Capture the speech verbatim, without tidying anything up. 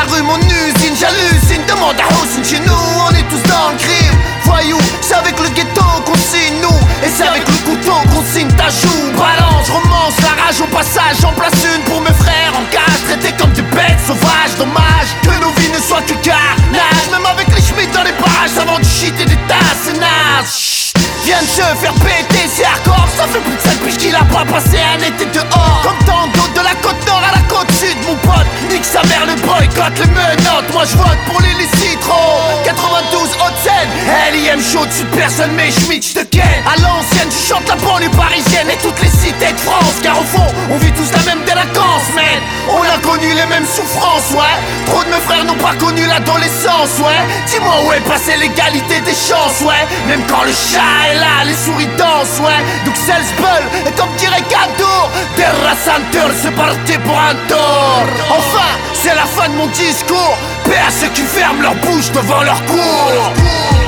la rue mon usine, j'hallucine, demande à Houssine. Chez nous on est tous dans le crime. Voyou, c'est avec le ghetto qu'on signe nous. Et c'est avec le couteau qu'on signe ta joue. Balance, romance, la rage au passage. J'en place une pour mes frères en cage, traités comme des bêtes sauvages. Dommage que nos vies ne soient que carnage. Même avec les schmitts dans les parages, avant du shit et des tasses, c'est naze. Chut, viens de se faire péter, c'est hardcore. Ça fait plus de sept piges qu'il a pas passé un été dehors. Comme tant d'autres de la côte nord à la côte sud, mon pote. Nique sa mère le boycott, les menottes. Moi je vote pour les Citro. quatre-vingt-douze Haute-Seine, L I M chaud dessus de personne, mais Schmitt j'te ken. À l'ancienne, je chante la banlieue parisienne et toutes les cités de France. Car au fond, on vit tous la même délinquance, man. On a connu les mêmes souffrances, ouais. Trop de mes frères n'ont pas connu l'adolescence, ouais. Dis-moi où est passée l'égalité des chances, ouais. Même quand le chat est là, les souris dansent, ouais. Donc Selsbull, et comme dirait Cadeau, Terra Santur, c'est parti pour un tour. Enfin, c'est la fin de mon discours. Paix à ceux qui ferment leur bouche devant leur cours.